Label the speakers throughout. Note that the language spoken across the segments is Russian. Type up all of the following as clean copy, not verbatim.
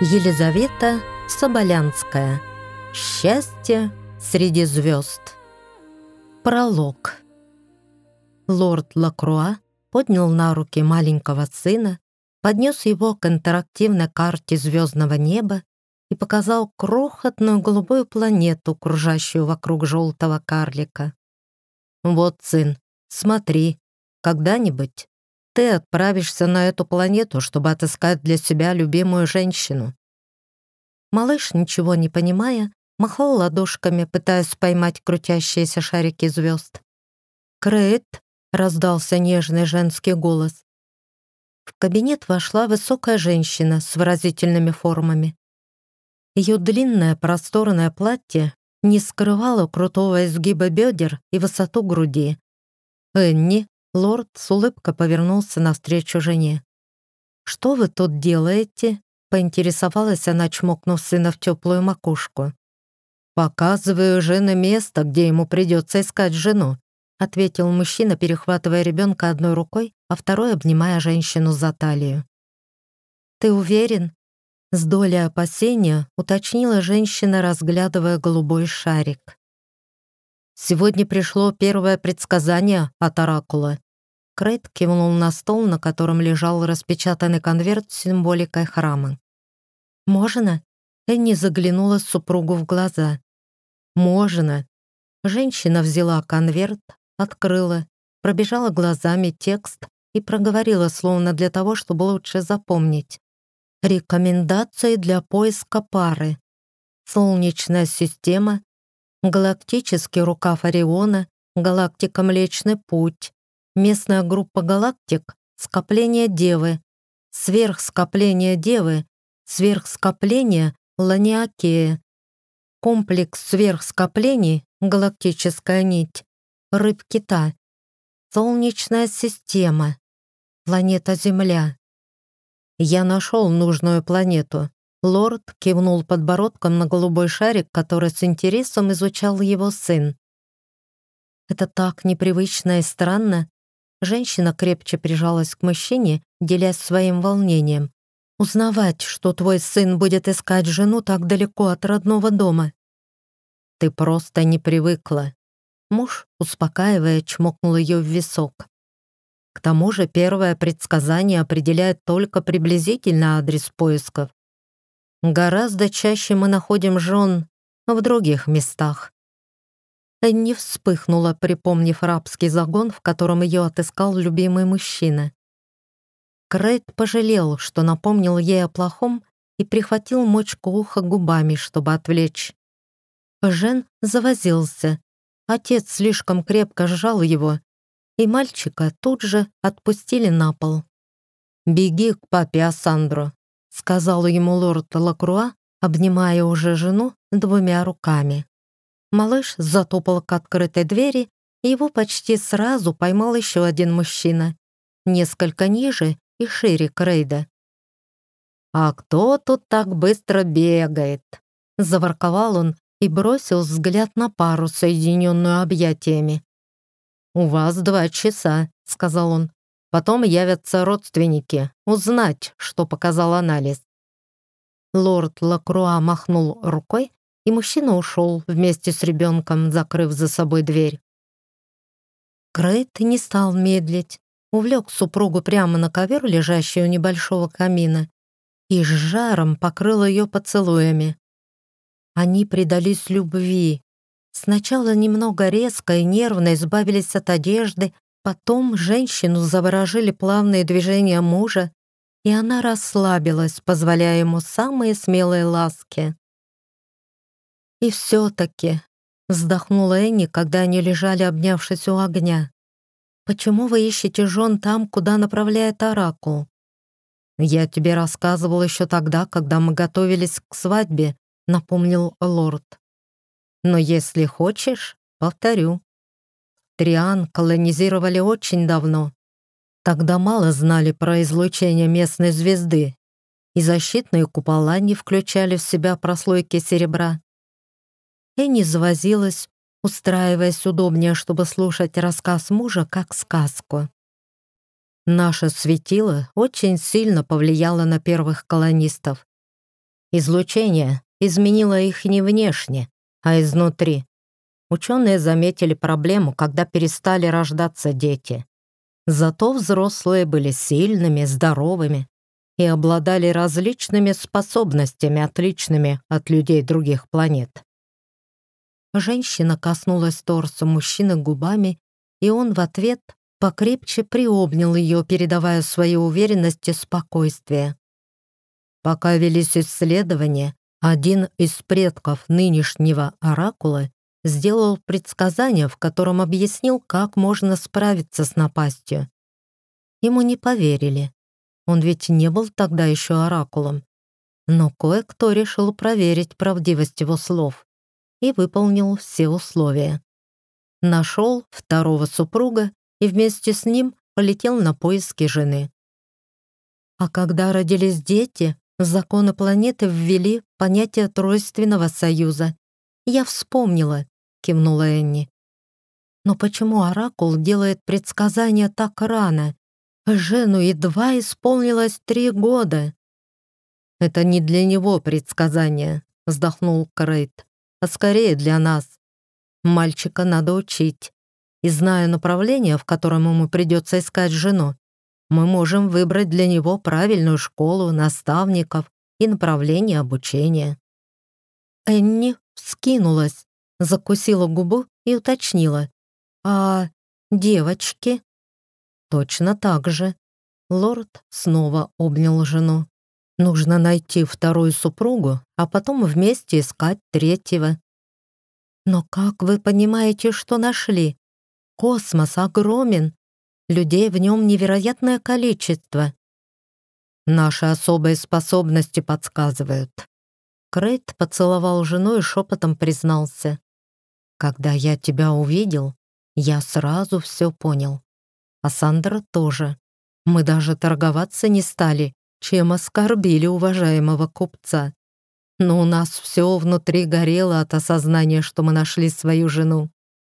Speaker 1: Елизавета Соболянская. Счастье среди звезд. Пролог. Лорд Лакруа поднял на руки маленького сына, поднес его к интерактивной карте звездного неба и показал крохотную голубую планету, кружащую вокруг желтого карлика. «Вот, сын, смотри, когда-нибудь ты отправишься на эту планету, чтобы отыскать для себя любимую женщину». Малыш, ничего не понимая, махал ладошками, пытаясь поймать крутящиеся шарики звезд. «Крейт!» — раздался нежный женский голос. В кабинет вошла высокая женщина с выразительными формами. Ее длинное просторное платье не скрывало крутого изгиба бедер и высоту груди. «Энни!» — лорд с улыбкой повернулся навстречу жене. «Что вы тут делаете?» — поинтересовалась она, чмокнув сына в теплую макушку. «Показываю жене место, где ему придется искать жену», — ответил мужчина, перехватывая ребенка одной рукой, а второй обнимая женщину за талию. «Ты уверен?» — с долей опасения уточнила женщина, разглядывая голубой шарик. «Сегодня пришло первое предсказание от оракула». Крейт кивнул на стол, на котором лежал распечатанный конверт с символикой храма. «Можно?» — Энни заглянула супругу в глаза. «Можно». Женщина взяла конверт, открыла, пробежала глазами текст и проговорила, словно для того, чтобы лучше запомнить. «Рекомендации для поиска пары. Солнечная система, галактический рукав Ориона, галактика Млечный Путь, местная группа галактик, скопление Девы, сверхскопление Девы, сверхскопление Ланиакея, комплекс сверхскоплений, галактическая нить, рыб-кита, солнечная система, планета Земля». «Я нашел нужную планету». Лорд кивнул подбородком на голубой шарик, который с интересом изучал его сын. «Это так непривычно и странно». Женщина крепче прижалась к мужчине, делясь своим волнением. «Узнавать, что твой сын будет искать жену так далеко от родного дома». «Ты просто не привыкла». Муж, успокаивая, чмокнул ее в висок. «К тому же первое предсказание определяет только приблизительно адрес поисков. Гораздо чаще мы находим жен в других местах». Энни вспыхнула, припомнив рабский загон, в котором ее отыскал любимый мужчина. Крейт пожалел, что напомнил ей о плохом, и прихватил мочку уха губами, чтобы отвлечь. Жен завозился. Отец слишком крепко сжал его, и мальчика тут же отпустили на пол. «Беги к папе Ассандро», — сказал ему лорд Лакруа, обнимая уже жену двумя руками. Малыш затопал к открытой двери, и его почти сразу поймал еще один мужчина, несколько ниже и шире Крейда. «А кто тут так быстро бегает?» — заворковал он и бросил взгляд на пару, соединенную объятиями. «У вас 2 часа», — сказал он. «Потом явятся родственники, узнать, что показал анализ». Лорд Лакруа махнул рукой, и мужчина ушел вместе с ребенком, закрыв за собой дверь. Крейт не стал медлить, увлек супругу прямо на ковер, лежащий у небольшого камина, и с жаром покрыл ее поцелуями. Они предались любви. Сначала немного резко и нервно избавились от одежды, потом женщину заворожили плавные движения мужа, и она расслабилась, позволяя ему самые смелые ласки. «И все-таки», — вздохнула Энни, когда они лежали, обнявшись у огня, «почему вы ищете жен там, куда направляет оракул?» «Я тебе рассказывал еще тогда, когда мы готовились к свадьбе», — напомнил лорд. «Но если хочешь, повторю. Триан колонизировали очень давно. Тогда мало знали про излучение местной звезды, и защитные купола не включали в себя прослойки серебра». Энни завозилась, устраиваясь удобнее, чтобы слушать рассказ мужа как сказку. «Наше светило очень сильно повлияло на первых колонистов. Излучение изменило их не внешне, а изнутри. Ученые заметили проблему, когда перестали рождаться дети. Зато взрослые были сильными, здоровыми и обладали различными способностями, отличными от людей других планет. Женщина коснулась торса мужчины губами, и он в ответ покрепче приобнял ее, передавая свою уверенность и спокойствие. Пока велись исследования, один из предков нынешнего оракула сделал предсказание, в котором объяснил, как можно справиться с напастью. Ему не поверили. Он ведь не был тогда еще оракулом. Но кое-кто решил проверить правдивость его слов и выполнил все условия. Нашел второго супруга и вместе с ним полетел на поиски жены. А когда родились дети, в законы планеты ввели понятие тройственного союза. «Я вспомнила», — кивнула Энни. «Но почему оракул делает предсказания так рано? Жену едва исполнилось 3 года». «Это не для него предсказание», — вздохнул Крейт, «а скорее для нас. Мальчика надо учить, и зная направление, в котором ему придется искать жену, мы можем выбрать для него правильную школу, наставников и направление обучения». Энни вскинулась, закусила губу и уточнила. «А девочки?» «Точно так же». Лорд снова обнял жену. «Нужно найти вторую супругу, а потом вместе искать третьего». «Но как вы понимаете, что нашли? Космос огромен. Людей в нем невероятное количество». «Наши особые способности подсказывают». Крейт поцеловал жену и шепотом признался. «Когда я тебя увидел, я сразу все понял. А Сандра тоже. Мы даже торговаться не стали, чем оскорбили уважаемого купца. Но у нас все внутри горело от осознания, что мы нашли свою жену».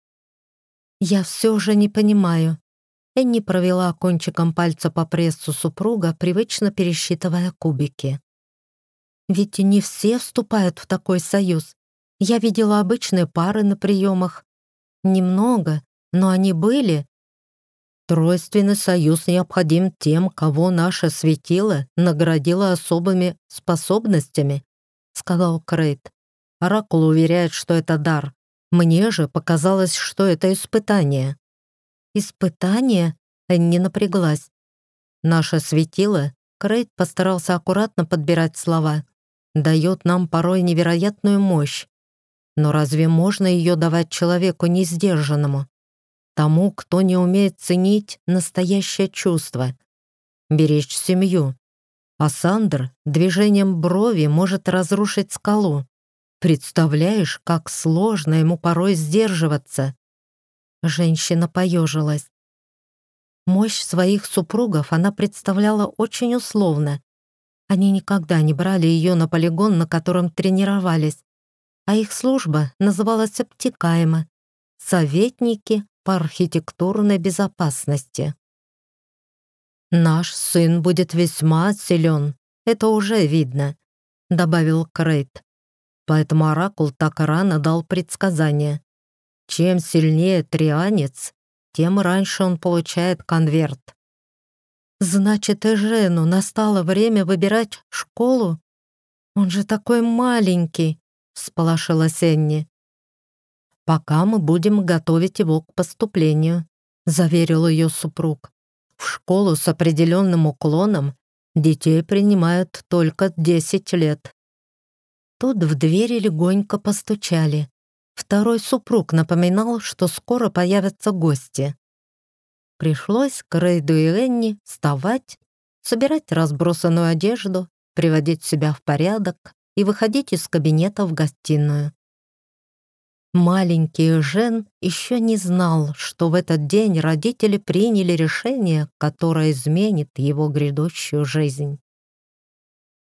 Speaker 1: «Я все же не понимаю». Энни провела кончиком пальца по прессу супруга, привычно пересчитывая кубики. «Ведь не все вступают в такой союз. Я видела обычные пары на приемах. Немного, но они были». «Тройственный союз необходим тем, кого наше светило наградило особыми способностями», — сказал Крейт. «Оракул уверяет, что это дар. Мне же показалось, что это испытание». «Испытание?» — Энни напряглась. «Наше светило», — Крейт постарался аккуратно подбирать слова, «дает нам порой невероятную мощь. Но разве можно ее давать человеку несдержанному? Тому, кто не умеет ценить настоящее чувство, беречь семью. А Сандр движением брови может разрушить скалу. Представляешь, как сложно ему порой сдерживаться?» Женщина поежилась. Мощь своих супругов она представляла очень условно. Они никогда не брали ее на полигон, на котором тренировались, а их служба называлась обтекаемо «Советники по архитектурной безопасности». «Наш сын будет весьма силен, это уже видно», — добавил Крейт. Поэтому оракул так рано дал предсказание. Чем сильнее трианец, тем раньше он получает конверт. «Значит, Эжену настало время выбирать школу? Он же такой маленький», — всполошилась Энни. «Пока мы будем готовить его к поступлению», — заверил ее супруг. «В школу с определенным уклоном детей принимают только 10 лет». Тут в двери легонько постучали. Второй супруг напоминал, что скоро появятся гости. Пришлось Крейду и Энни вставать, собирать разбросанную одежду, приводить себя в порядок и выходить из кабинета в гостиную. Маленький Жен еще не знал, что в этот день родители приняли решение, которое изменит его грядущую жизнь.